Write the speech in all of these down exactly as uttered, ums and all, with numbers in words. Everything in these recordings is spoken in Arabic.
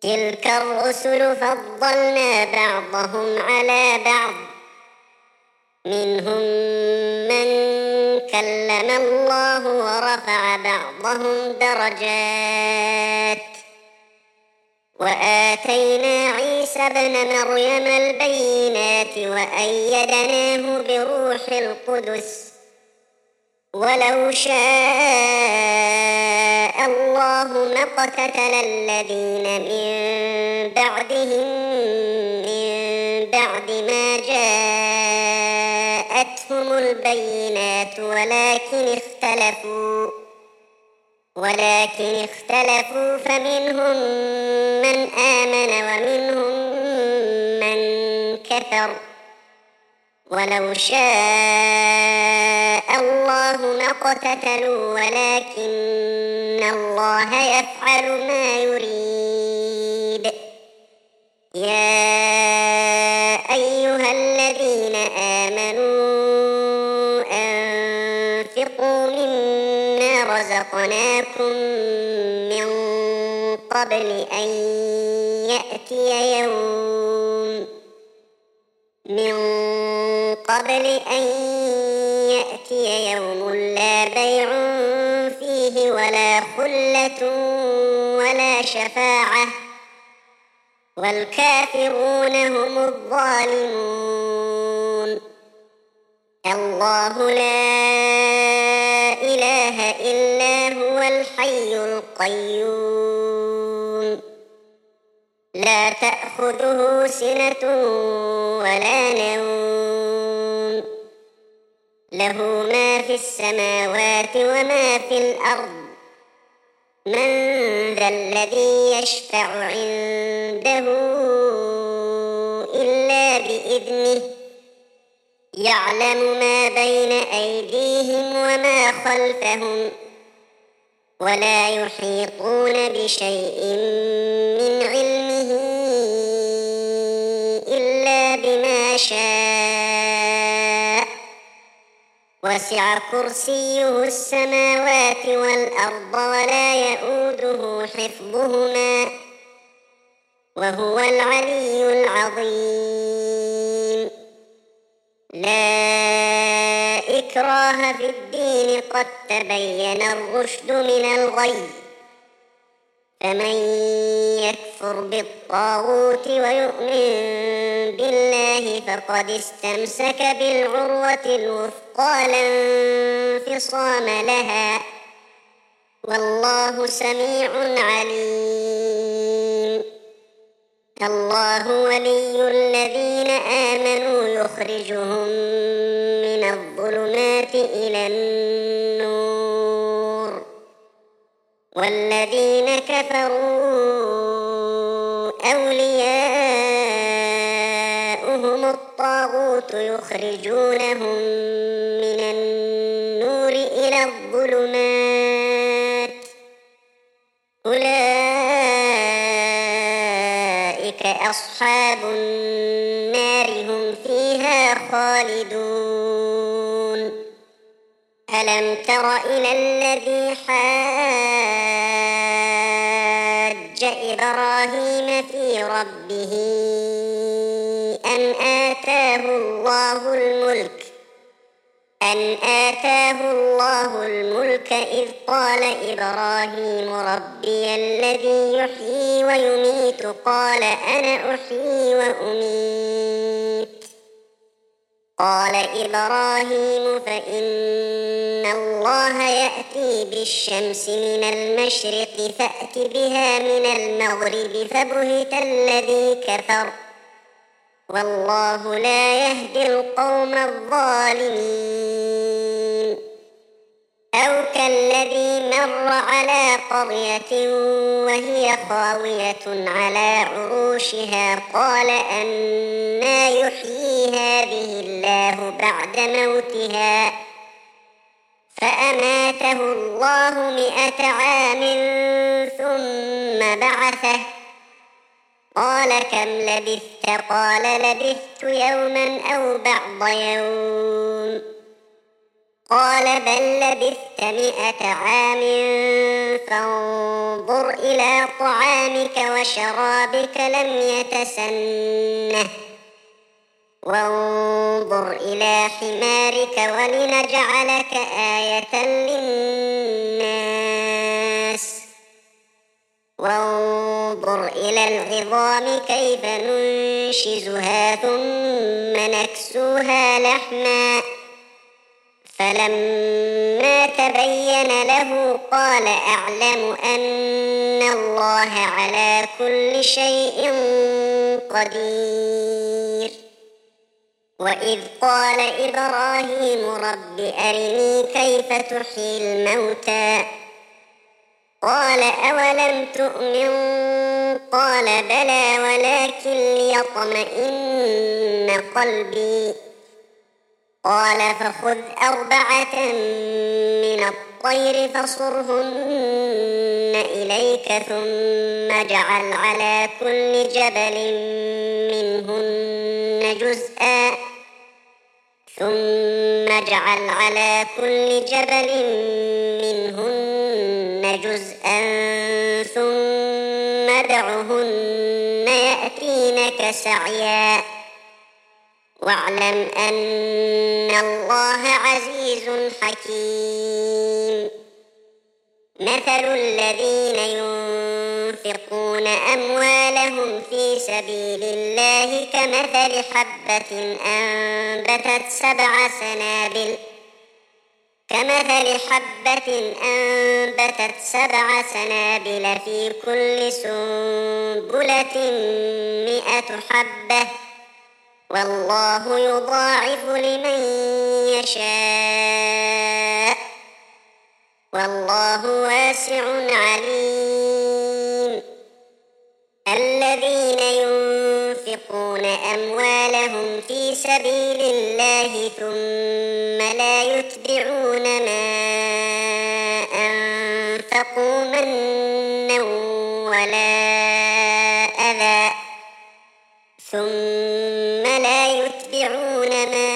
تلك الرسل فضلنا بعضهم على بعض منهم من كلم الله ورفع بعضهم درجات وآتينا عيسى ابن مريم البينات وأيدناه بروح القدس ولو شاء الله ما اقتتل الذين من بعدهم من بعد ما جاءتهم البينات ولكن اختلفوا ولكن اختلفوا فمنهم من آمن ومنهم من كفر ولو شاء الله ما اقتتلوا ولكن الله يفعل ما يريد. يا أيها الذين آمنوا أنفقوا مما رزقناكم من قبل أن يأتي يوم من قبل أن يأتي يوم لا بيع فيه ولا خلة ولا شفاعة والكافرون هم الظالمون. الله لا إله إلا هو الحي القيوم لا تأخذه سنة ولا نوم له ما في السماوات وما في الأرض من ذا الذي يشفع عنده إلا بإذنه يعلم ما بين أيديهم وما خلفهم ولا يحيطون بشيء من علمه إلا بما شاء وسع كرسيه السماوات والأرض ولا يؤوده حفظهما وهو العلي العظيم. لا إكراه في الدين قد تبين الرشد من الغي فمن يكفر بالطاغوت ويؤمن بالله فقد استمسك بالعروة الوثقى لا انفصام لها والله سميع عليم. الله ولي الذين آمنوا يخرجهم من الظلمات إلى النور والذين كفروا أولياؤهم الطاغوت يخرجونهم من النور إلى الظلمات أولئك أصحاب النار هم فيها خالدون. ألم تر إلى الذي حاج إبراهيم في ربه أن آتاه الله الملك أن آتاه الله الملك إذ قال إبراهيم ربي الذي يحيي ويميت قال أنا أحيي وأميت قال إبراهيم فإن الله يأتي بالشمس من المشرق فأت بها من المغرب فبهت الذي كفر والله لا يهدي القوم الظالمين. أو كالذي مر على قرية وهي خاوية على عروشها قال أنى يحيي هذه الله بعد موتها فأماته الله مئة عام ثم بعثه قال كم لبثت قال لبثت يوما أو بعض يوم قال بل لبثت مئة عام فانظر إلى طعامك وشرابك لم يتسنه وانظر إلى حمارك ولنجعلك آية للناس وانظر إلى العظام كيف ننشزها ثم نكسوها لحما فلما تبين له قال أعلم أن الله على كل شيء قدير. وإذ قال إبراهيم رب أرني كيف تحيي الموتى قال أولم تؤمن قال بلى ولكن ليطمئن قلبي قال فخذ أربعة من الطير فصرهن إليك ثم اجعل على كل جبل منهن جزءا ثم اجعل على كل جبل منهن جزءا ثم ادعهن يأتينك سعيا واعلم أن الله عزيز حكيم. مثل الذين ينفقون أموالهم في سبيل الله كمثل حبة أنبتت سبع سنابل كمثل حبة أنبتت سبع سنابل في كل سنبلة مئة حبة والله يضاعف لمن يشاء والله واسع عليم. الذين ينفقون أموالهم في سبيل الله ثم لا يتبعون ما أنفقوا منا ولا أذى ثم لا يتبعون ما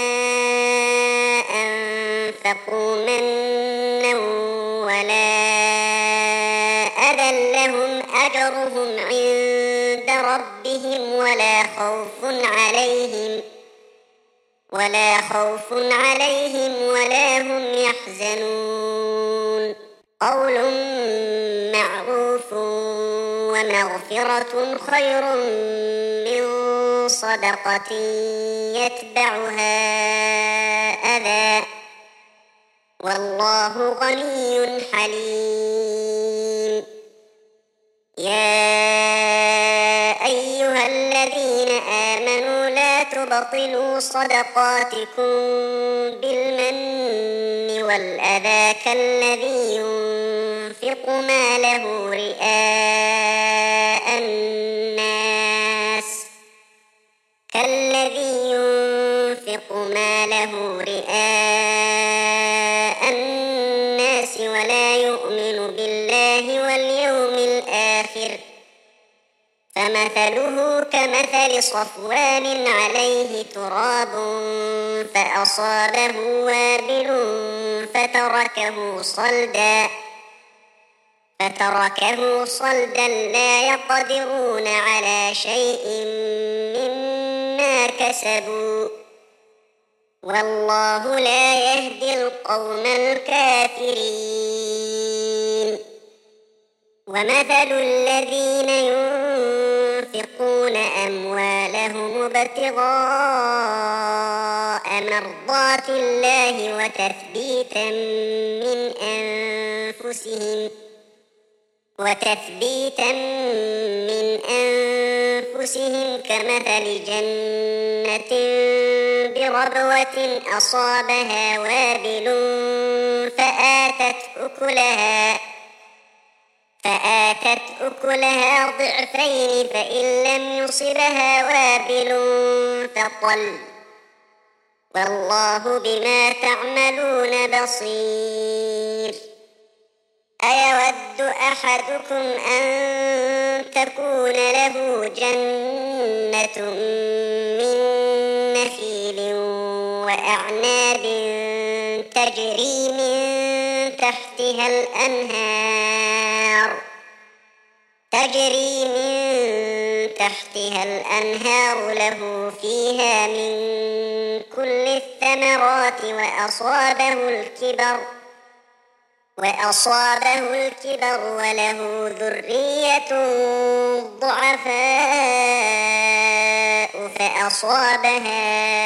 أنفقوا منا ولا أذى لهم أجرهم عند ربهم ولا خوف عليهم ولا خوف عليهم ولا هم يحزنون. قول معروف ومغفرة خير من صدقة يتبعها أذى والله غني حليم. يا أيها الذين آمنوا لا تبطلوا صدقاتكم بالمن والأذى كالذي ينفق ماله رئاء الناس كالذي ينفق ماله رئاء الناس ولا يؤمن بالله واليوم الآخر فمثله كمثل صفوان عليه تراب فأصابه وابل فتركه صلدا فتركه صلدا لا يقدرون على شيء مما كسبوا والله لا يهدي القوم الكافرين. ومثل الذين ينفقون أموالهم ابتغاء مرضات الله وتثبيتا من أنفسهم وتثبيتا من أنفسهم كمثل جنة بربوة أصابها وابل فآتت أكلها فآتت أكلها ضعفين فإن لم يصبها وابل فطل والله بما تعملون بصير. أيود أحدكم أن تكون له جنة من نخيل وأعناب تجري من تحتها الأنهار تجري من تحتها الأنهار له فيها من كل الثمرات وأصابه الكبر وأصابه الكبر وله ذرية ضعفاء فأصابها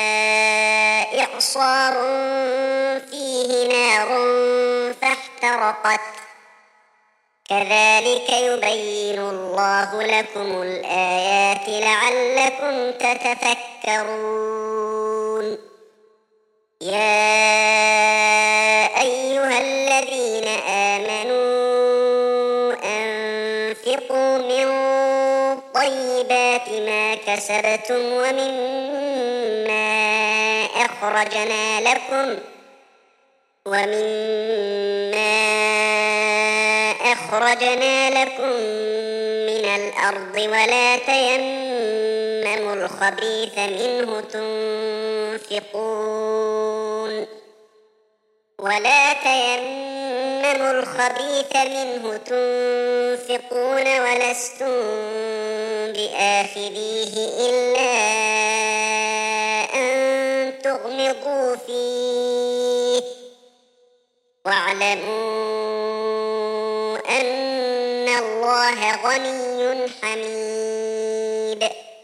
إعصار فيه نار فاحترقت كذلك يبين الله لكم الآيات لعلكم تتفكرون يا أيها الذين آمنوا أنفقوا من طيبات ما كسبتم ومما أخرجنا لكم ومما أخرجنا لكم من الأرض ولا تيمموا الخبيث منه تنفقون ولا تيمموا الخبيث منه تنفقون ولستم بآخذيه إلا أن تغمضوا فيه واعلموا أن الله غني حميد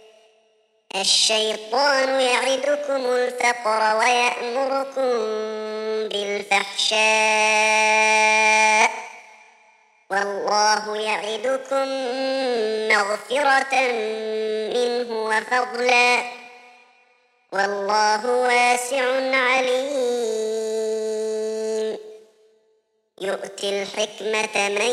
الشيطان يعدكم الفقر ويأمركم بالفحشاء والله يعدكم مغفرة منه وفضلا والله واسع عليم يؤتي الحكمة من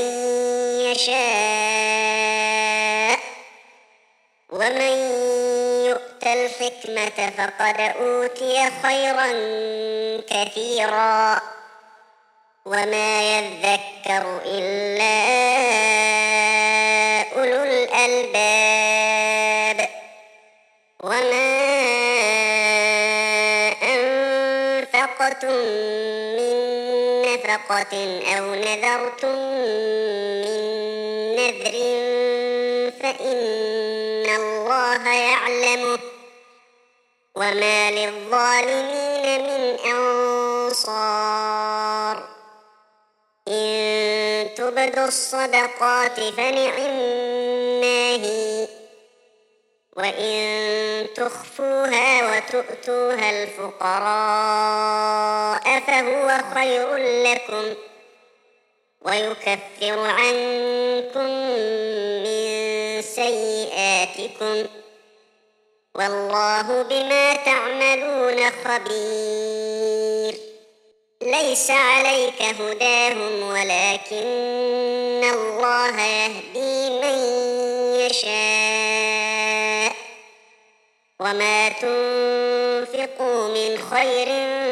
يشاء ومن يؤت الحكمة فقد أوتي خيرا كثيرا وما يذكر إلا أولو الألباب وما أنفقتم من نفقة أو نذرتم من نذر فإن الله يعلمه وما للظالمين من أنصار إن تبدوا الصدقات فنعما هي وإن تخفوها وتؤتوها الفقراء فهو خير لكم ويكفر عنكم من سيئاتكم والله بما تعملون خبير ليس عليك هداهم ولكن الله يهدي من يشاء وما تنفقوا من خير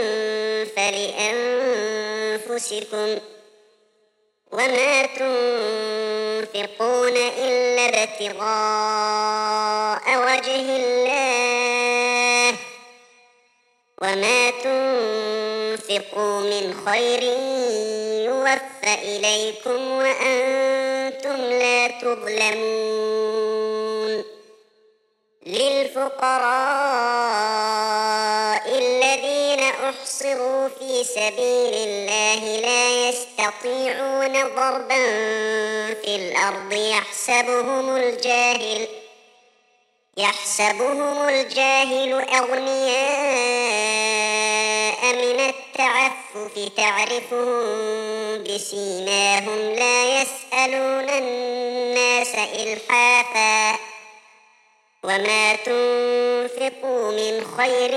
فلأنفسكم وما تنفقون إلا ابتغاء وجه الله وما تنفقوا من خير يوفى إليكم وأنتم لا تظلمون للفقراء الذين أحصروا في سبيل الله لا يستطيعون ضربا في الأرض يحسبهم الجاهل يحسبهم الجاهل أغنياء من التعفف تعرفهم بسيماهم لا يسألون الناس إلحافا وما تنفقوا من خير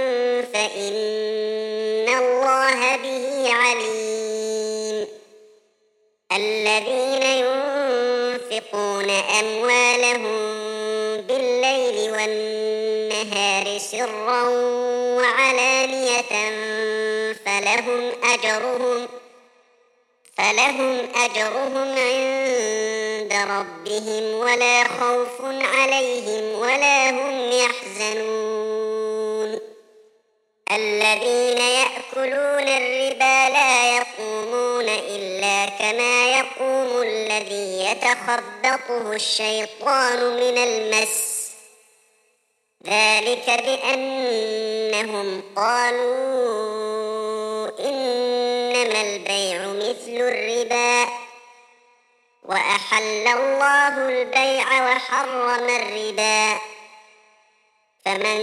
فإن الله به عليم الذين ينفقون أموالهم بالليل والنهار سرا وعلانية فلهم أجرهم فلهم أجرهم عند ربهم ولا خوف عليهم ولا هم يحزنون الذين يأكلون الربا لا يقومون إلا كما يقوم الذي يتخبطه الشيطان من المس، ذلك بأنهم قالوا إنما البيع مثل الربا وأحل الله البيع وحرم الربا. فمن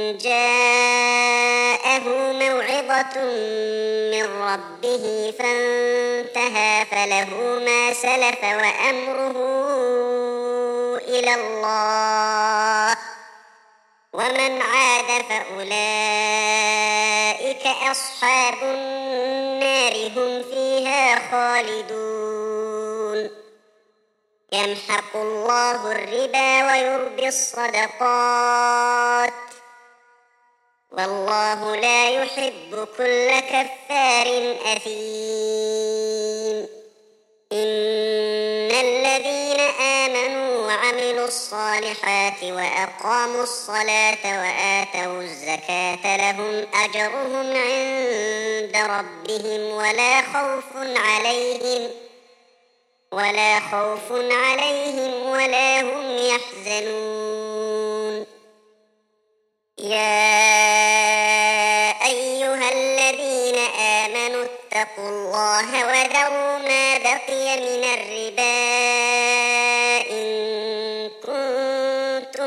جاءه موعظة من ربه فانتهى فله ما سلف وأمره إلى الله، ومن عاد فأولئك أصحاب النار هم فيها خالدون. يمحق الله الربا ويربي الصدقات، والله لا يحب كل كفار أثيم. إن الذين آمنوا وعملوا الصالحات وأقاموا الصلاة وآتوا الزكاة لهم أجرهم عند ربهم ولا خوف عليهم ولا خوف عليهم ولا هم يحزنون. يا أيها الذين آمنوا اتقوا الله وذروا ما بقي من الربا إن كنتم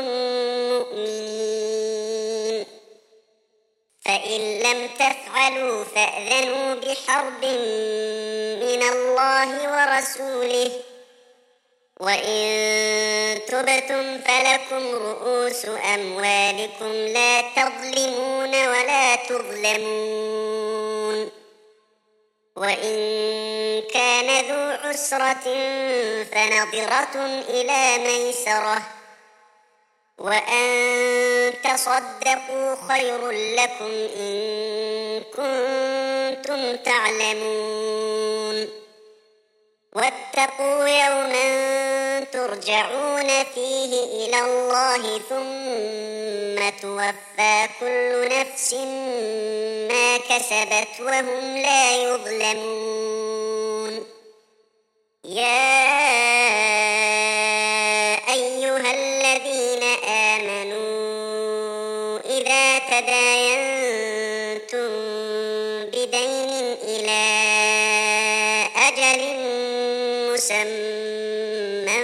مؤمنين، فإن لم تفعلوا فأذنوا بحرب من الله ورسوله، وإن تبتم فلكم رؤوس أموالكم لا تظلمون ولا تظلمون. وإن كان ذو عسرة فنظرة إلى ميسرة، وأن تصدقوا خير لكم إن كنتم تعلمون. واتقوا يوما ترجعون فيه إلى الله ثم توفى كل نفس ما كسبت وهم لا يظلمون. يا أيها الذين آمنوا إذا تداينتم بدين إلى أجل مسمى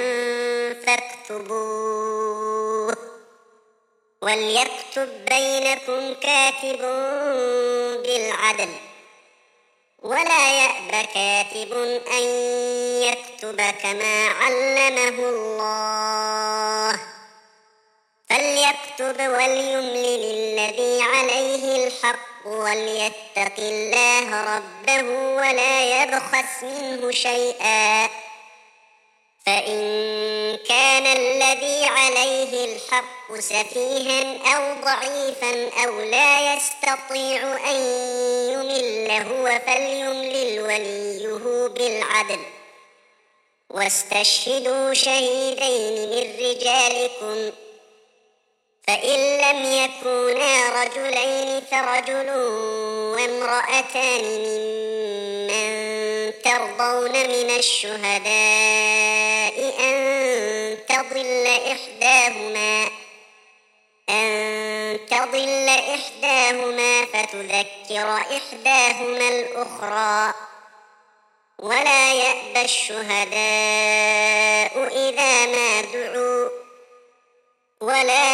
فاكتبوه، وليكتب بينكم كاتب بالعدل، ولا يأب كاتب أن يكتب كما علمه الله، فليكتب وليملل الذي عليه الحق وليتق الله ربه ولا يبخس منه شيئا، فإن كان الذي عليه الحق سفيها أو ضعيفا أو لا يستطيع أن يمل هو فليملل وليه بالعدل، واستشهدوا شهيدين من رجالكم، فإن لم يكونا رجلين فرجل وامرأتان ممن ترضون من الشهداء أن تضل إحداهما أن تضل إحداهما فتذكر إحداهما الأخرى، ولا يأبى الشهداء إذا ما دعوا، ولا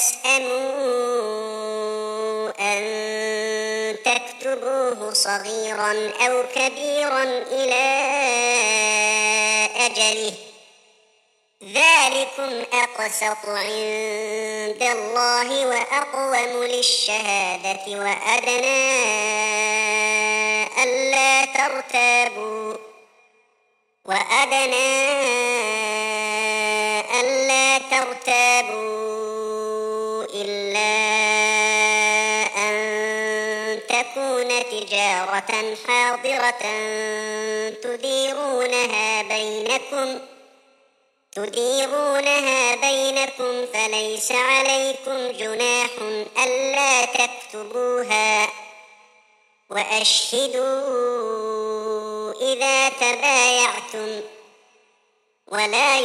تسأموا أن تكتبوه صغيرا أو كبيرا إلى أجله، ذلكم أقسط عند الله وأقوم للشهادة وأدنى ألا ترتابوا وأدنى ألا ترتابوا إلا أن تكون تجارة حاضرة تديرونها بينكم تديرونها بينكم فليس عليكم جناح ألا تكتبوا تكتبوها وأشهدوا إذا تبايعتم ولا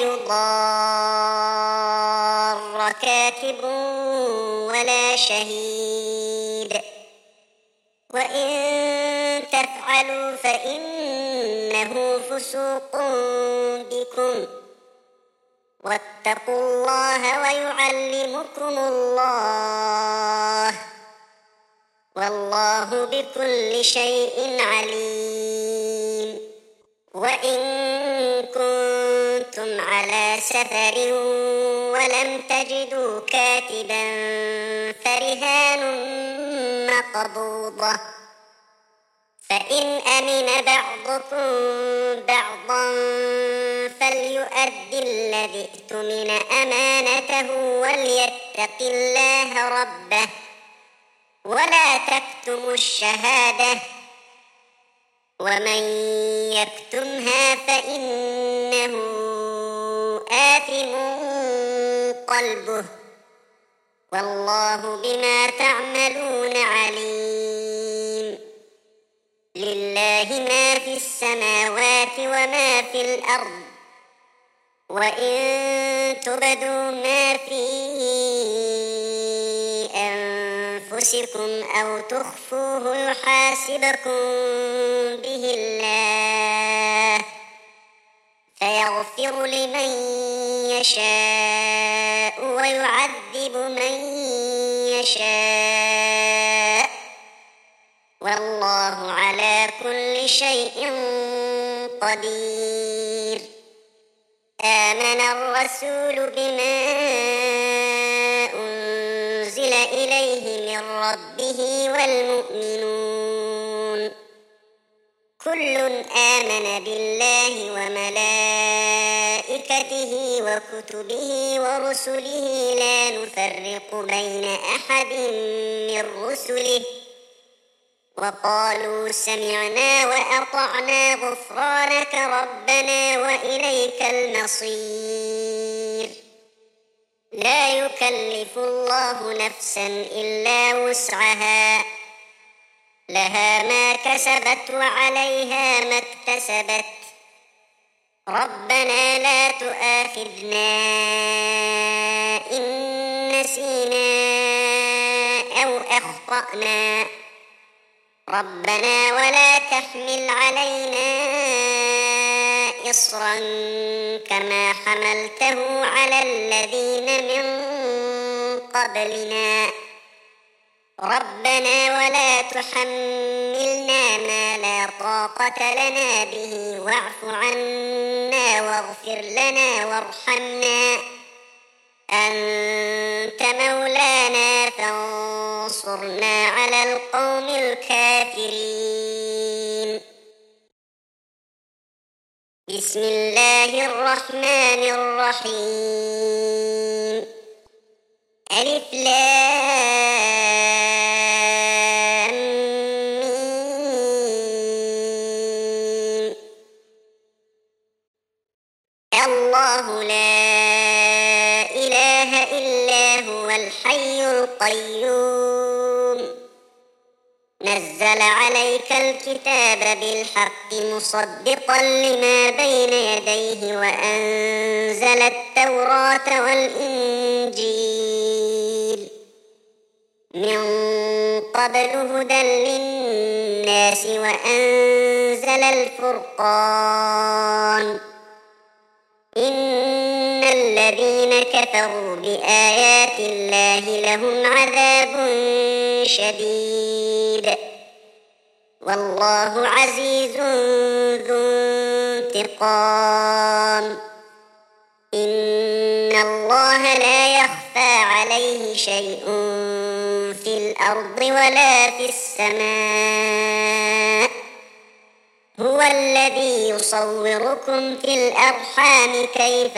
يضار كاتب ولا شهيد وإن تفعلوا فإنه فسوق بكم واتقوا الله ويعلمكم الله والله بكل شيء عليم. وإن كنتم على سفر ولم تجدوا كاتبا فرهان مقبوضة فإن أمن بعضكم بعضا فليؤد الذي اؤتمن أمانته وليتق الله ربه ولا تكتموا الشهادة ومن يكتمها فإنه آثم قلبه والله بما تعملون عليم. لله ما في السماوات وما في الأرض وإن تبدوا ما في أنفسكم أو تخفوه يحاسبكم به الله فيغفر لمن يشاء ويعذب من يشاء والله على كل شيء قدير. آمن الرسول بما أنزل إليه من ربه والمؤمنون كل آمن بالله وملائكته وكتبه ورسله لا نفرق بين أحد من رسله وقالوا سمعنا وأطعنا غفرانك ربنا وإليك المصير. لا يكلف الله نفسا إلا وسعها لها ما كسبت وعليها ما اكتسبت ربنا لا تؤاخذنا إن نسينا أو أخطأنا ربنا ولا تحمل علينا إصرا كما حملته على الذين من قبلنا ربنا ولا تحملنا ما لا طاقة لنا به واعف عنا واغفر لنا وارحمنا أنت مولانا فانصرنا على القوم الكافرين. بسم الله الرحمن الرحيم. ألف لام ميم. الله لا إله إلا هو الحي القيوم نزل عليك الكتاب بالحق مصدقا لما بين يديه وأنزل التوراة والإنجيل من قبل هدى للناس وأنزل الفرقان إن الذين كفروا بآيات الله لهم عذاب شديد والله عزيز ذو انتقام. إن الله لا يخفى عليه شيء في الأرض ولا في السماء هو الذي يصوركم في الأرحام كيف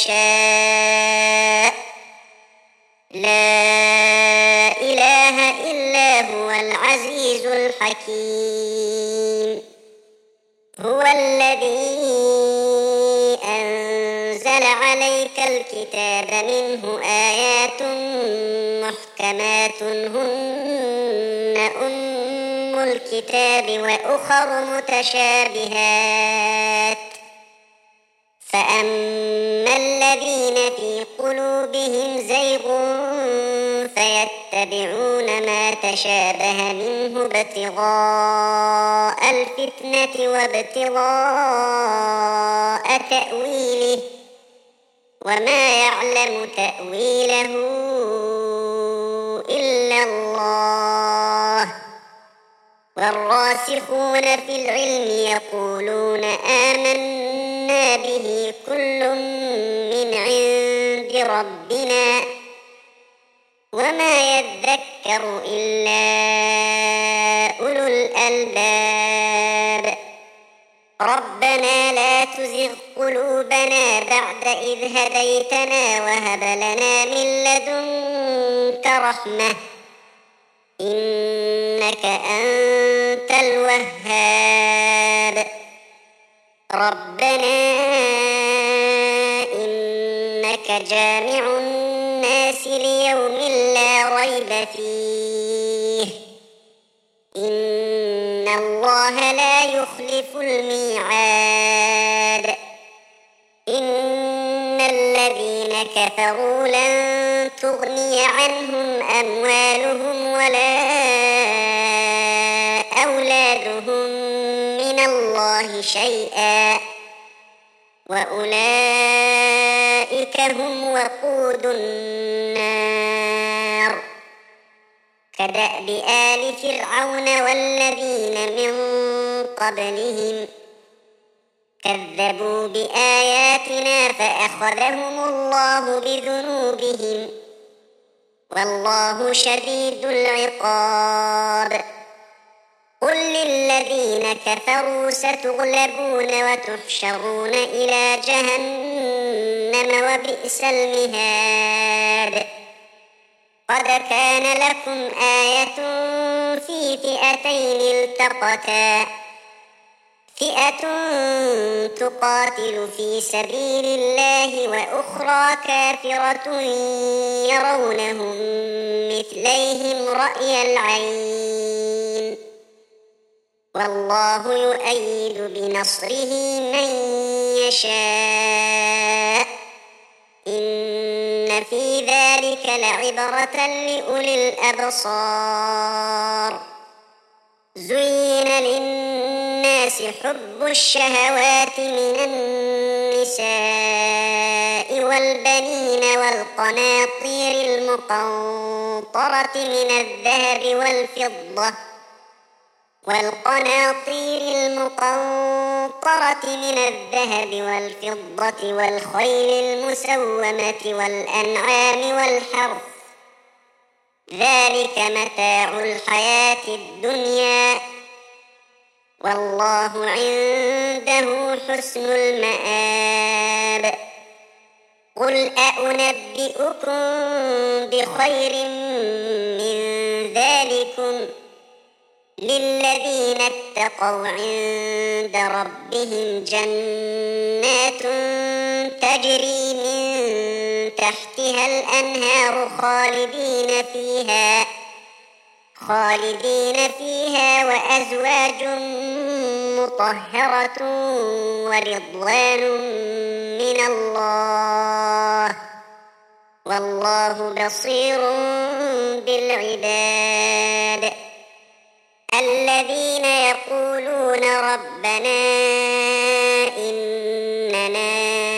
يشاء لا إله إلا هو العزيز الحكيم. هو الذي أنزل عليك الكتاب منه آيات محكمات هن أم الكتاب وأخر متشابهات فأما الذين في قلوبهم زيغ فيتبعون ما تشابه منه ابتغاء الفتنة وابتغاء تأويله وما يعلم تأويله إلا الله والراسخون في العلم يقولون آمنا به كل من عند ربنا وما يذكر إلا أولو الألباب ربنا لا تزغ قلوبنا بعد إذ هديتنا وهب لنا من لدنك رحمة إنك أنت الوهاب ربنا إنك جامع الناس ليوم لا ريب فيه إن الله لا يخلف الميعاد إن الذين كفروا لن تغني عنهم أموالهم ولا أولادهم من الله شيئا وأولئك هم وقود النار كدأب آل فرعون والذين من قبلهم كذبوا بآياتنا فأخذهم الله بذنوبهم والله شديد العقاب قل للذين كفروا ستغلبون وتحشرون إلى جهنم وبئس المهاد قد كان لكم آية في فئتين التقتا فئة تقاتل في سبيل الله وأخرى كافرة يرونهم مثليهم رأي العين والله يؤيد بنصره من يشاء إن في ذلك لعبرة لأولي الأبصار زين للناس حب الشهوات من النساء والبنين والقناطير المقنطرة من الذهب والفضة والقناطير المقنطرة من الذهب والفضة والخيل المسومة والأنعام والحرث ذلك متاع الحياة الدنيا والله عنده حسن المآب قل أأنبئكم بخير من ذلكم للذين اتقوا عند ربهم جنات تجري من تحتها الأنهار خالدين فيها خالدين فيها وأزواج مطهرة ورضوان من الله والله بصير بالعباد الذين يقولون ربنا إننا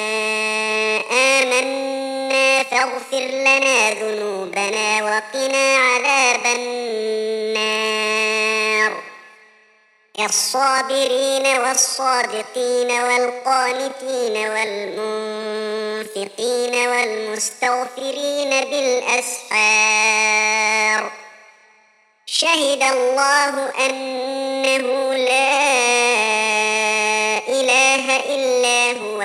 آمنا فاغفر لنا ذنوبنا وقنا عذاب النار الصابرين والصادقين والقانتين والمنفقين والمستغفرين بالأسحار شهد الله أنه لا إله إلا هو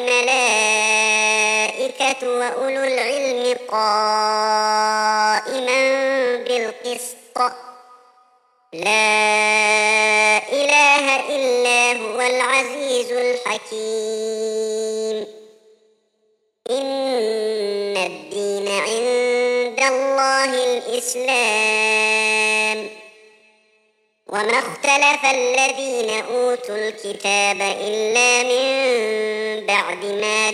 والملائكة وأولو العلم قائما بالقسط لا إله إلا هو العزيز الحكيم إن الدين عند عند الله الإسلام. وما اختلف الذين أوتوا الكتاب إلا من بعد ما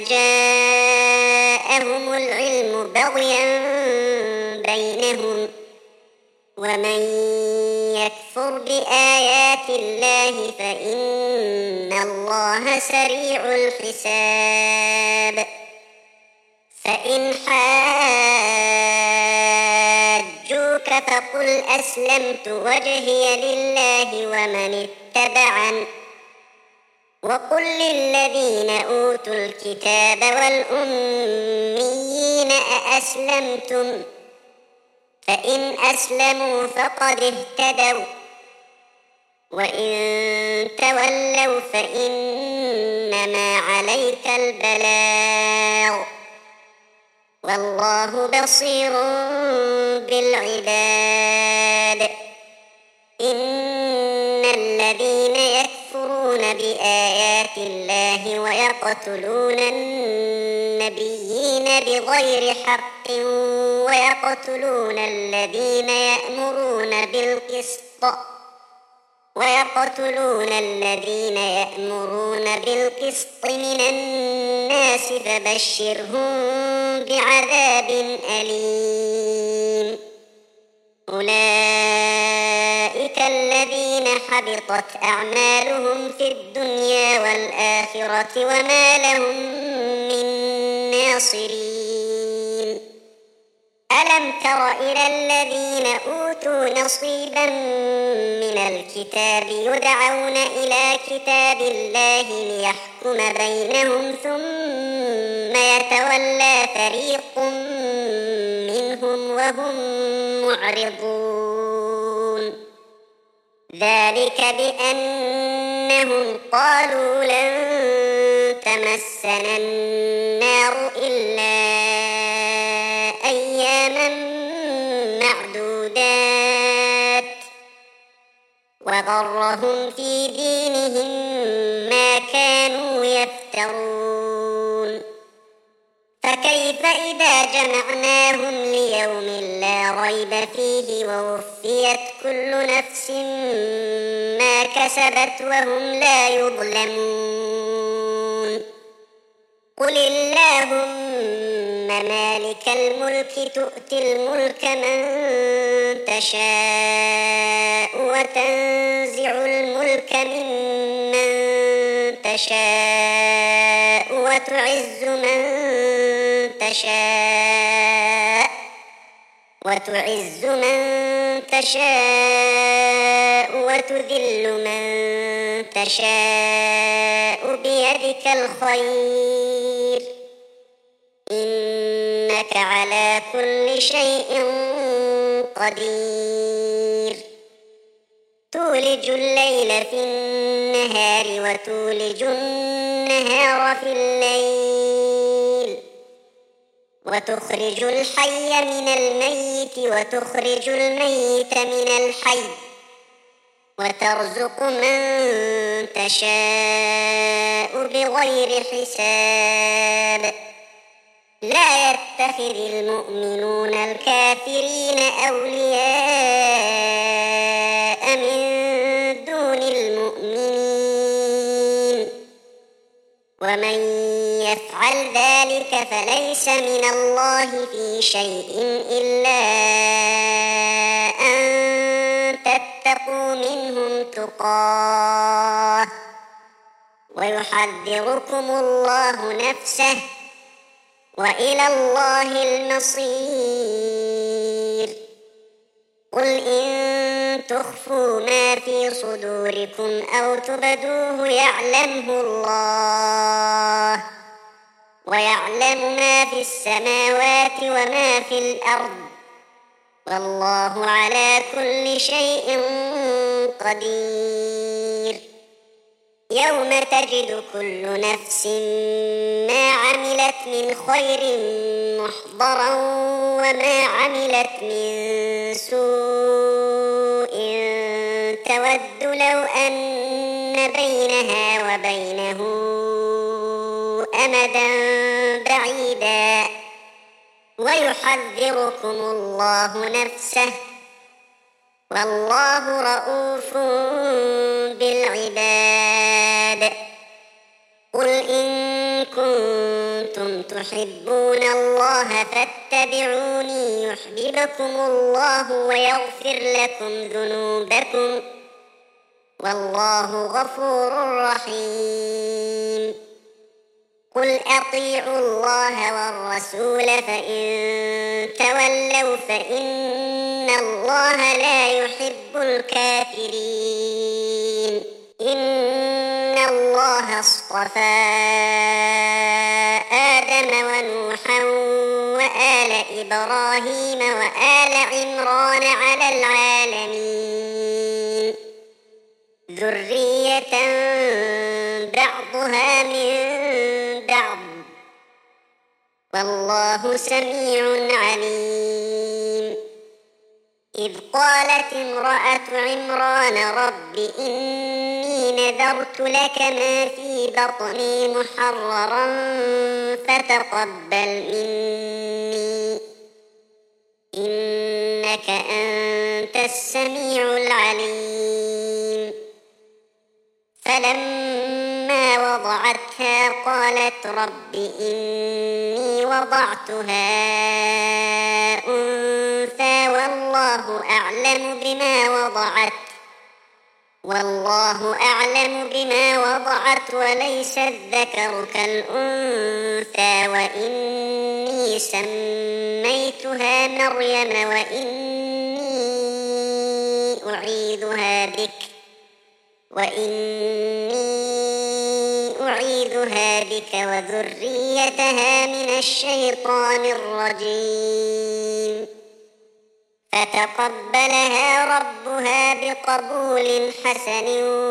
جاءهم العلم بغيا بينهم، ومن يكفر بآيات الله فإن الله سريع الحساب. فإن حاجوك فقل أسلمت وجهي لله ومن اتبعني، وقل للذين أوتوا الكتاب والأميين أأسلمتم؟ فإن أسلموا فقد اهتدوا، وإن تولوا فإنما عليك البلاغ، والله بصير بالعباد. إن الذين يكفرون بآيات الله ويقتلون النبيين بغير حق ويقتلون الذين يأمرون بالقسط ويقتلون الذين يأمرون بالقسط من الناس فبشرهم بعذاب أليم. أولئك الذين حبطت أعمالهم في الدنيا والآخرة وما لهم من ناصرين. ألم تر إلى الذين أوتوا نصيبا من الكتاب يدعون إلى كتاب الله ليحكم بينهم ثم يتولى فريق منهم وهم معرضون؟ ذلك بأنهم قالوا لن تمسنا النار إلا أياما معدودات، وغرهم في دينهم ما كانوا يفترون. فكيف إذا جمعناهم ليوم لا ريب فيه ووفيت كل نفس ما كسبت وهم لا يظلمون؟ قل اللهم مالك الملك تؤتي الملك من تشاء وتنزع الملك ممن تشاء وتعز من تشاء وتعز من تشاء وتذل من تشاء بيدك الخير، إنك على كل شيء قدير. تولج الليل في النهار وتولج النهار في الليل، وتخرج الحي من الميت وتخرج الميت من الحي، وترزق من تشاء بغير حساب. لا يتخذ المؤمنون الكافرين أولياء من دون المؤمنين، ومن يفعل ذلك فليس من الله في شيء إلا أن تتقوا منهم تقاه ويحذركم الله نفسه، وإلى الله المصير. قل إن تخفوا ما في صدوركم أو تبدوه يعلمه الله، ويعلم ما في السماوات وما في الأرض، والله على كل شيء قدير. يوم تجد كل نفس ما عملت من خير محضرا وما عملت من سوء تود لو أن بينها وبينه أمدا بعيدا ويحذركم الله نفسه والله رءوف بالعباد قل إن كنتم تحبون الله فاتبعوني يحببكم الله ويغفر لكم ذنوبكم والله غفور رحيم قل أطيعوا الله والرسول فإن تولوا فإن الله لا يحب الكافرين إن الله اصطفى آدم ونوحا وآل إبراهيم وآل عمران على العالمين ذرية بعضها من بعض والله سميع عليم إذ قالت امرأة عمران رب إني نذرت لك ما في بطني محررا فتقبل مني إنك أنت السميع العليم فلما وضعتها قالت رب إني وضعتها أنثى والله أعلم بما وضعت والله أعلم بما وضعت وليس الذكر كالأنثى وإني سميتها مريم وإني أعيذها بك وإني أعيذها بك وذريتها من الشيطان الرجيم فتقبلها ربها بقبول حسن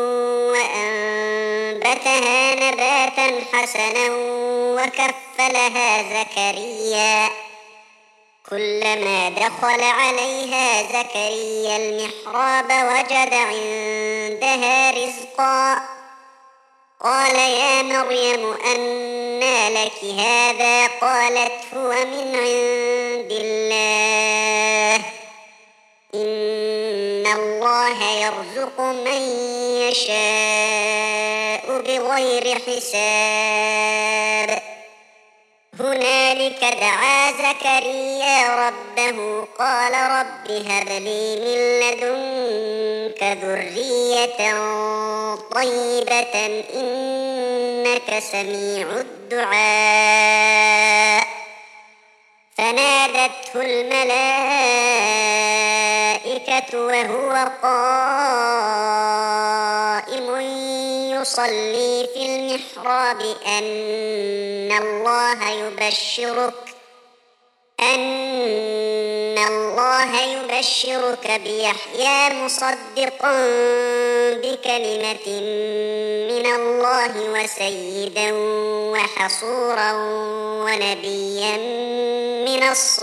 وأنبتها نباتا حسنا وكفلها زكريا كلما دخل عليها زكريا المحراب وجد عندها رزقا قال يا مريم أنى لك هذا قالت هو من عند الله إن الله يرزق من يشاء بغير حساب هنالك دعا زكريا ربه قال رب هب لي من لدنك ذرية طيبة إنك سميع الدعاء فنادته الملائكة وهو قائم يصلي في المحراب أن الله يبشرك أن الله يبشرك بيحيى مصدقا بكلمة من الله وسيدا وحصورا ونبيا من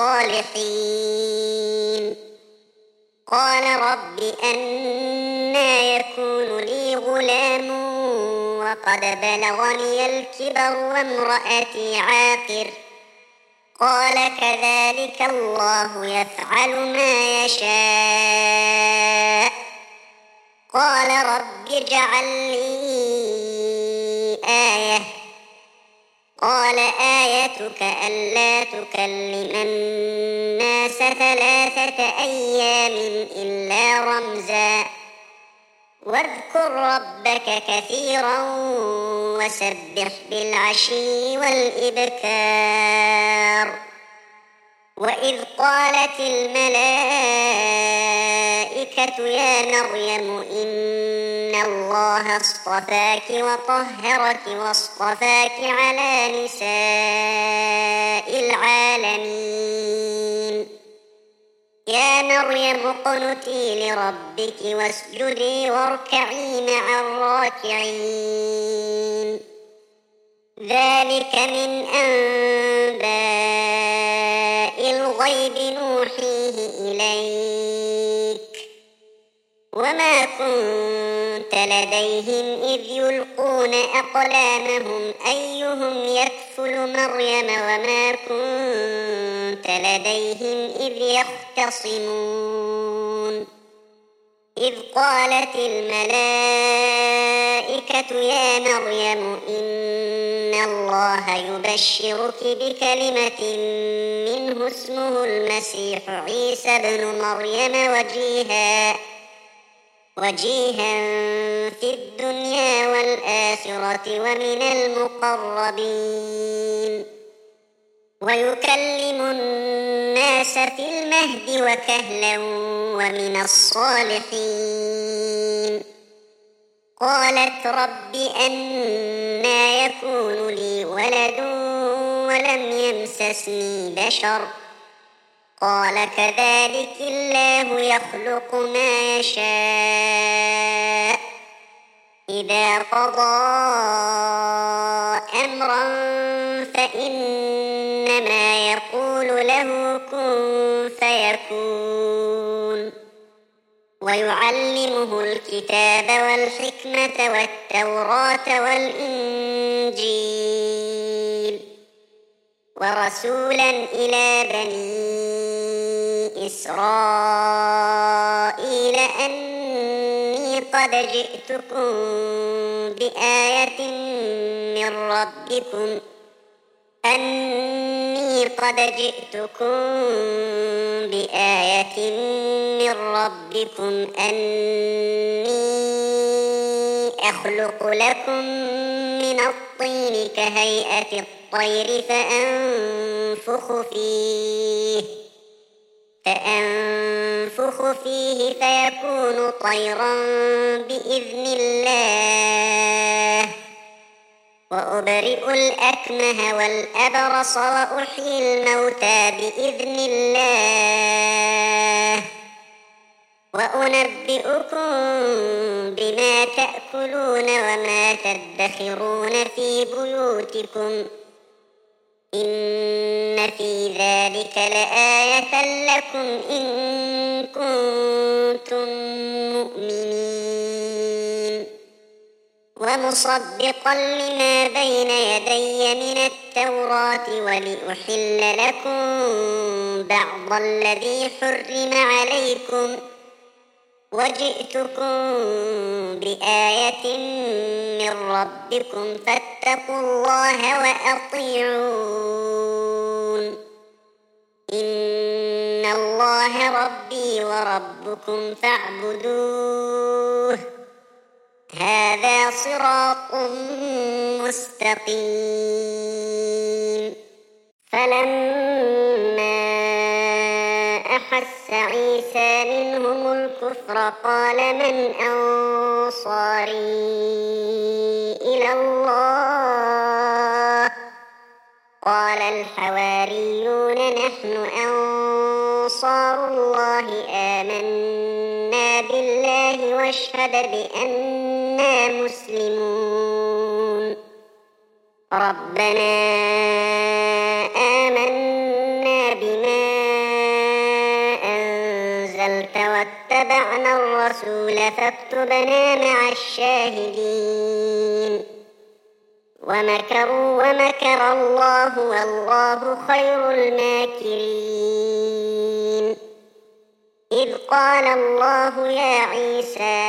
الصالحين قال رب أنى يكون لي غلام وقد بلغني الكبر وامرأتي عاقر قال كذلك الله يفعل ما يشاء قال رب اجعل لي آية قال آيتك ألا تكلم الناس ثلاثة أيام إلا رمزا واذكر ربك كثيرا وسبح بالعشي والإبكار وإذ قالت الملائكة يا مريم إن الله اصطفاك وطهرك واصطفاك على نساء العالمين يا مريم اقنتي لربك واسجدي واركعي مع الراكعين ذلك من أنباء الغيب نوحيه إليك وما كنت لديهم إذ يلقون أقلامهم أيهم يكفل مريم وما كنت لديهم إذ يختصمون إذ قالت الملائكة يا مريم إن الله يبشرك بكلمة منه اسمه المسيح عيسى ابن مريم وجيها وجيها في الدنيا والآخرة ومن المقربين ويكلم الناس في المهد وكهلا ومن الصالحين قالت رب أنى يكون لي ولد ولم يمسسني بشر قال كذلك الله يخلق ما يشاء إذا قضى أمرا فإنما يقول له كن فيكون ويعلمه الكتاب والحكمة والتوراة والإنجيل ورسولا إلى بني إسرائيل أني قد جئتكم بآية من ربكم أني قد جئتكم بآية من ربكم أني أخلق لكم من الطين كهيئة الطير فأنفخ فيه فأنفخ فيه فيكون طيرا بإذن الله وأبرئ الأكمه والأبرص وأحيي الموتى بإذن الله وأنبئكم بما تأكلون وما تدخرون في بيوتكم إن في ذلك لآية لكم إن كنتم مؤمنين ومصدقا لما بين يدي من التوراة ولأحل لكم بعض الذي حرم عليكم وجئتكم بآية من ربكم فاتقوا الله وأطيعون إن الله ربي وربكم فاعبدوه هذا صراط مستقيم فلما أحس عيسى منهم الكفر قال من أنصاري إلى الله قال الحواريون نحن أنصار الله آمنا بالله واشهد بأننا مسلمون ربنا آمنا بما أنزلت واتبعنا الرسول فاكتبنا مع الشاهدين ومكروا ومكر الله والله خير الماكرين إذ قال الله يا عيسى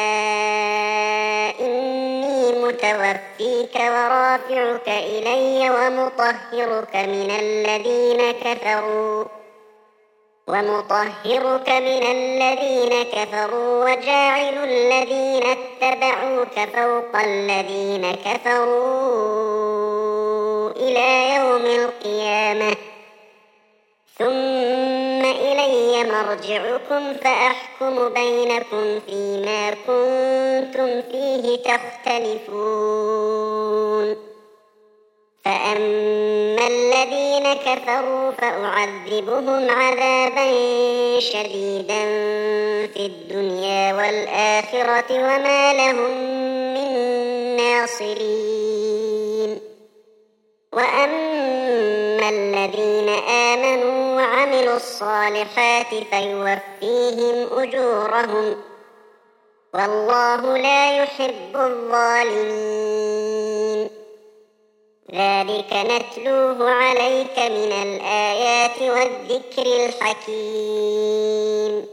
إني متوفيك ورافعك إلي ومطهرك من الذين كفروا ومطهرك من الذين كفروا وجاعل الذين اتبعوك فوق الذين كفروا إلى يوم القيامة ثم إلي مرجعكم فأحكم بينكم فيما كنتم فيه تختلفون فأما الذين كفروا فأعذبهم عذابا شديدا في الدنيا والآخرة وما لهم من ناصرين وأما الذين آمنوا وعملوا الصالحات فيوفيهم أجورهم والله لا يحب الظالمين. ذلك نتلوه عليك من الآيات والذكر الحكيم.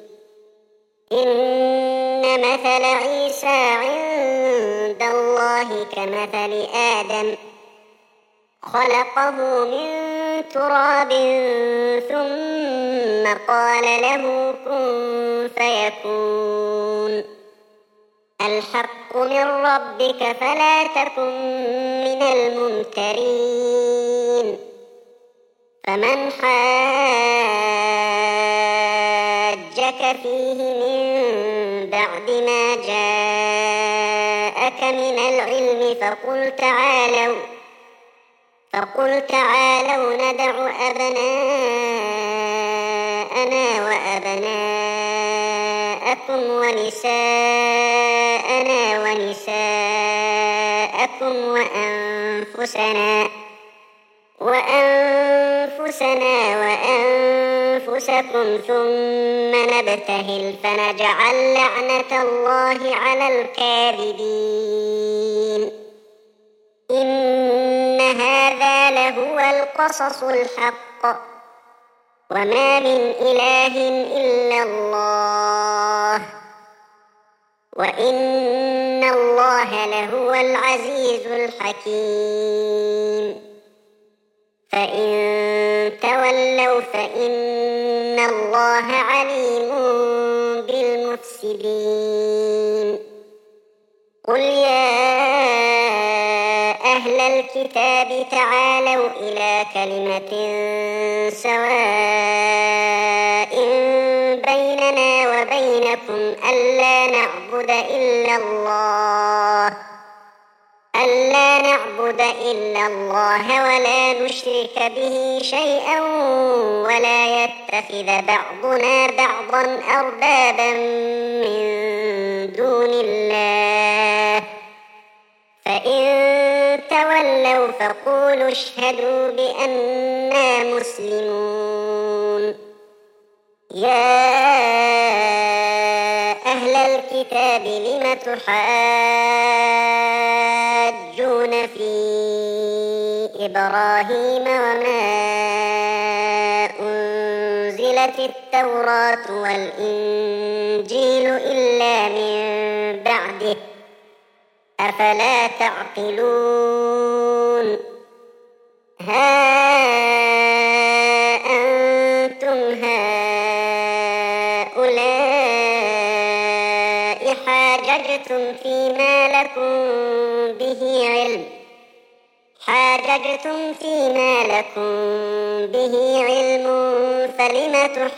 إن مثل عيسى عند الله كمثل آدم خلقه من تراب ثم قال له كن فيكون. الحق من ربك فلا تكن من الممترين. فمن حاجك فيه من بعد ما جاءك من العلم فقل تعالوا فقل تعالوا ندع أبناءنا وأبناءكم ونساءنا ونساءكم وأنفسنا وأنفسنا وأنفسكم ثم نبتهل فنجعل لعنة الله على الكاذبين. إن هذا لهو القصص الحق وما من إله إلا الله وإن الله لهو العزيز الحكيم. فإن تولوا فإن الله عليم بالمفسدين. قل يا أهل الكتاب تعالوا إلى كلمة سواء بيننا وبينكم ألا نعبد إلا الله ألا نعبد إلا الله ولا نشرك به شيئا ولا يتخذ بعضنا بعضا أربابا من دون الله. فإن تولوا فقولوا اشهدوا بأننا مسلمون. يا أهل الكتاب لم تحاجون في إبراهيم وما أنزلت التوراة والإنجيل إلا من بعده أفلا تعقلون. ها أنتم هؤلاء حاججتم فيما لكم به علم حاججتم فيما لكم به علم فلم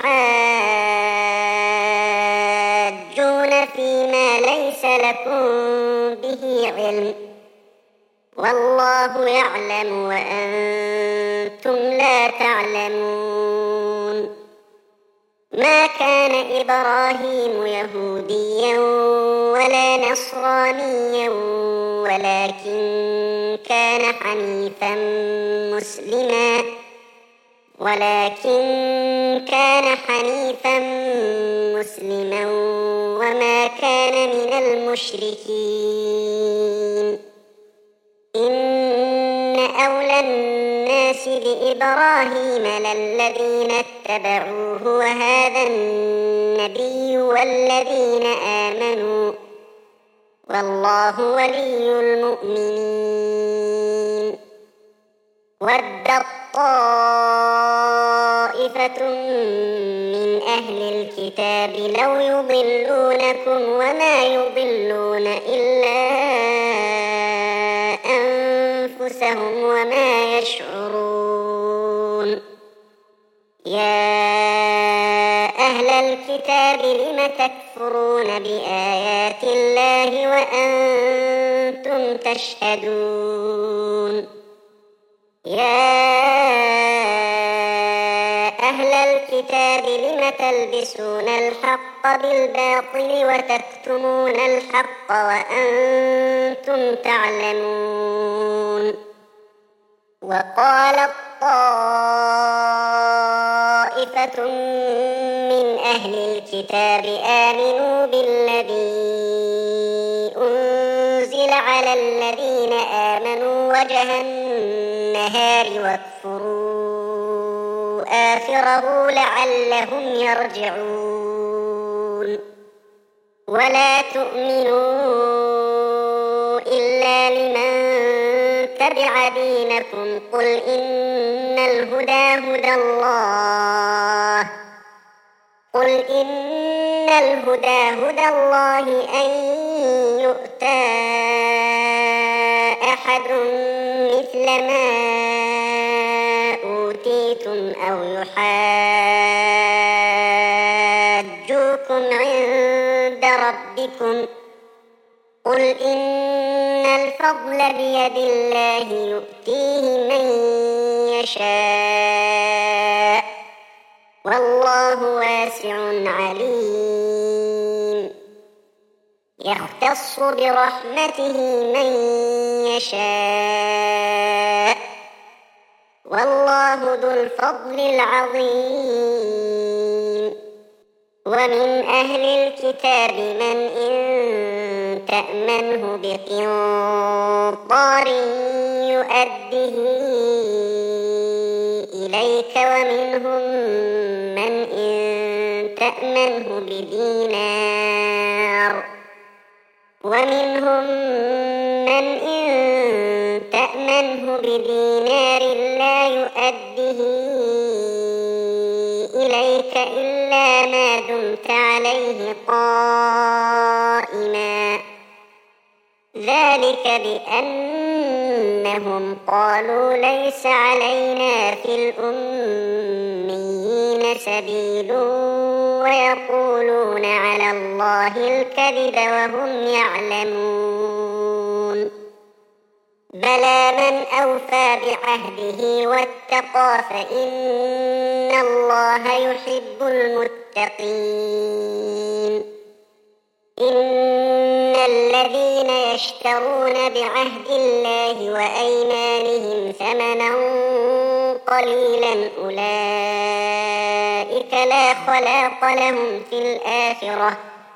تحاجون فيما ليس لكم به علم والله يعلم وأنتم لا تعلمون. ما كان إبراهيم يهوديا ولا نصرانيا ولكن كان حنيفا مسلما ولكن كان حنيفا مسلما وما كان من المشركين. إن أولى الناس بإبراهيم للذين اتبعوه وهذا النبي والذين آمنوا والله ولي المؤمنين. ودت طائفة من أهل الكتاب لو يضلونكم وما يضلون إلا أنفسهم وما يشعرون. يا أهل الكتاب لم تكفرون بآيات الله وأنتم تشهدون. يا أهل الكتاب لم تلبسون الحق بالباطل وتكتمون الحق وأنتم تعلمون. وقالت طائفة من أهل الكتاب آمنوا بالذي على الذين آمنوا وجه النهار واكفروا آخره لعلهم يرجعون ولا تؤمنوا إلا لمن تبع دينكم قل إن الهدى هدى الله قل إن الهدى هدى الله أن يؤتى أحد مثل ما أوتيتم أو يحاجوكم عند ربكم قل إن الفضل بيد الله يؤتيه من يشاء والله واسع عليم يختص برحمته من يشاء والله ذو الفضل العظيم ومن أهل الكتاب من إن تأمنه بقنطار يؤده إليك ومنهم من إن تأمنه بدينار ومنهم من إن تأمنه بدينار لا يؤده إليك إلا ما دمت عليه قائما ذلك بأنهم قالوا ليس علينا في الأميين سبيل ويقولون على الله الكذب وهم يعلمون بلى من أوفى بعهده واتقى فإن الله يحب المتقين إن الذين يشترون بعهد الله وأيمانهم ثمنا قليلا أولئك لا خلاق لهم في الآخرة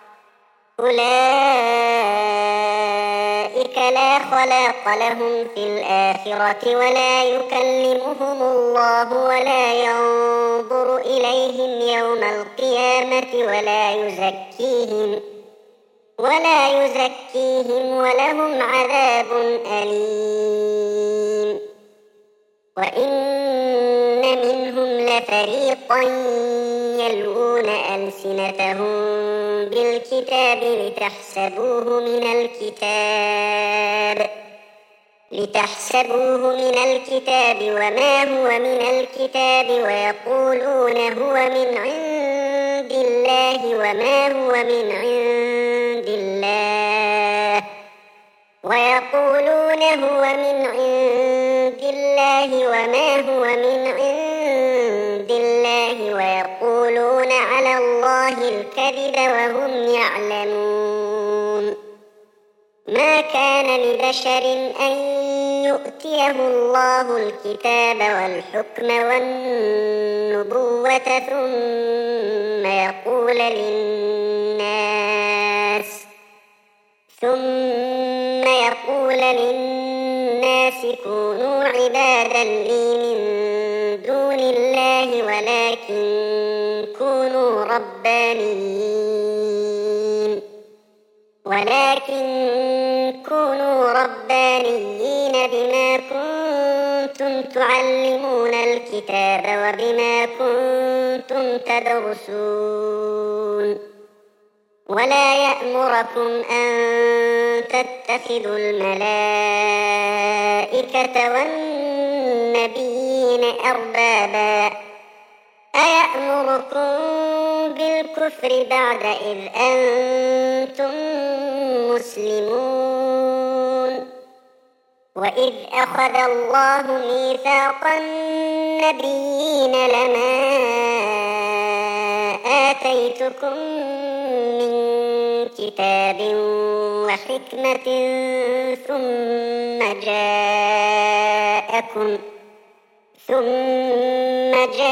أولئك لا خلاق لهم في الآخرة ولا يكلمهم الله ولا ينظر إليهم يوم القيامة ولا يزكيهم ولا يزكيهم ولهم عذاب أليم وإن منهم لفريقا يلوون ألسنتهم بالكتاب لتحسبوه من الكتاب لتحسبوه من الكتاب وما هو من الكتاب ويقولون هو من عند الله وما هو من عند الله ويقولون هو من عند الله وما هو من عند الله ويقولون على الله الكذب وهم يعلمون ما كان لبشر أن يؤتيه الله الكتاب والحكم والنبوة ثم يقول للناس ثم يقول للناس كونوا عبادا لي من دون الله ولكن كونوا ربانيين ولكن كونوا ربانيين بما كنتم تعلمون الكتاب وبما كنتم تدرسون ولا يأمركم أن تتخذوا الملائكة والنبيين أربابا أيأمركم بالكفر بعد إذ أنتم مسلمون وإذ أخذ الله ميثاق النبيين لما آتيتكم من كتاب وحكمة ثم جاءكم ثم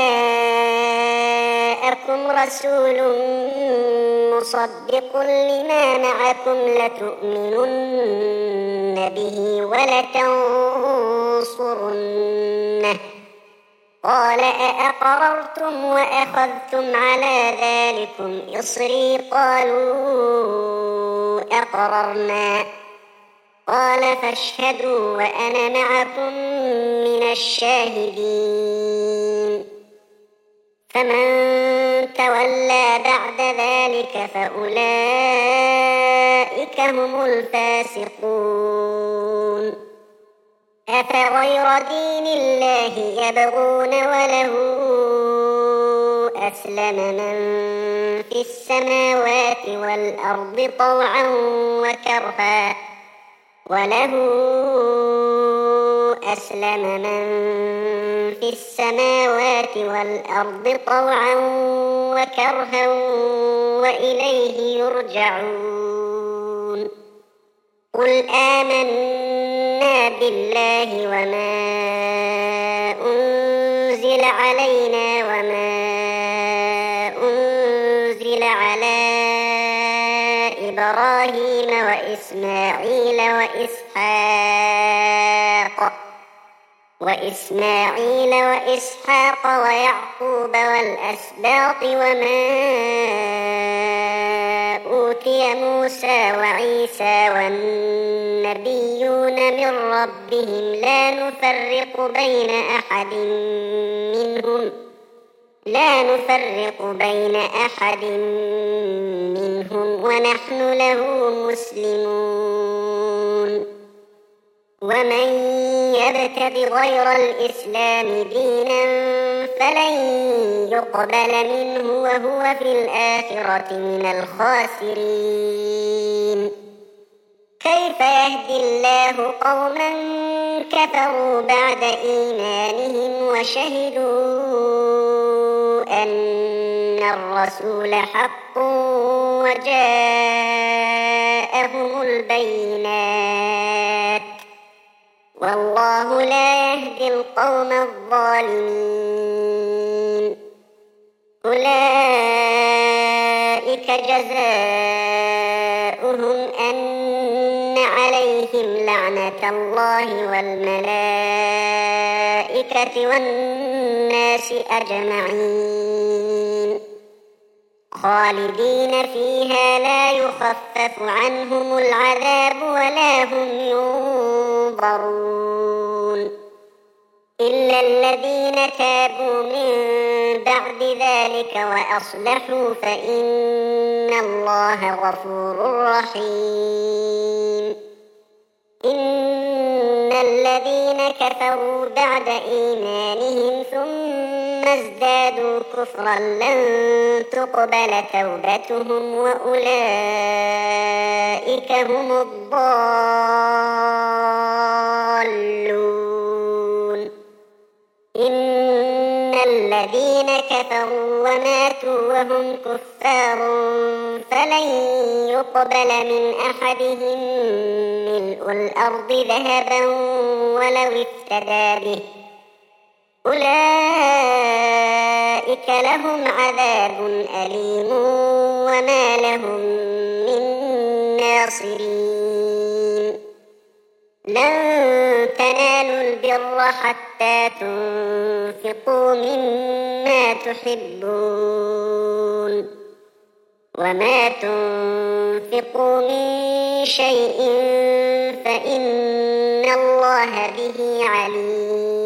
جاءكم رسول مصدق لما معكم لتؤمنن به ولتنصرنه قال أأقررتم وأخذتم على ذلكم إصري قالوا أقررنا قال فاشهدوا وأنا معكم من الشاهدين فمن تولى بعد ذلك فأولئك هم الفاسقون أفغير دين الله يبغون وله أسلم من في السماوات والأرض طوعا وكرها وله أسلم من في السماوات والأرض طوعا وكرها وإليه يرجعون قل آمنا بالله وما أنزل علينا وما أنزل على إبراهيم وإسماعيل وإسحاق وإسماعيل وإسحاق ويعقوب والأسباط وما أوتي موسى وعيسى والنبيون من ربهم لا نفرق بين أحد منهم لا نفرق بين أحد منهم ونحن له مسلمون ومن يبتغ غير الإسلام دينا فلن يقبل منه وهو في الآخرة من الخاسرين كيف يهدي الله قوما كفروا بعد إيمانهم وشهدوا أن الرسول حق وجاءهم البينات والله لا يهدي القوم الظالمين أولئك جزاؤهم أن عليهم لعنة الله والملائكة والناس أجمعين خالدين فيها لا يخفف عنهم العذاب ولا هم ينظرون إلا الذين تابوا من بعد ذلك وأصلحوا فإن الله غفور رحيم إن الذين كفروا بعد إيمانهم ثم ازدادوا كفرا لن تقبل توبتهم وأولئك هم الضالون إن الذين كفروا وماتوا وهم كفار فلن يقبل من أحدهم ملء الأرض ذهبا ولو افتدى به أولئك لهم عذاب أليم وما لهم من ناصرين لن تنالوا البر حتى تنفقوا مما تحبون وما تنفقوا من شيء فإن الله به عليم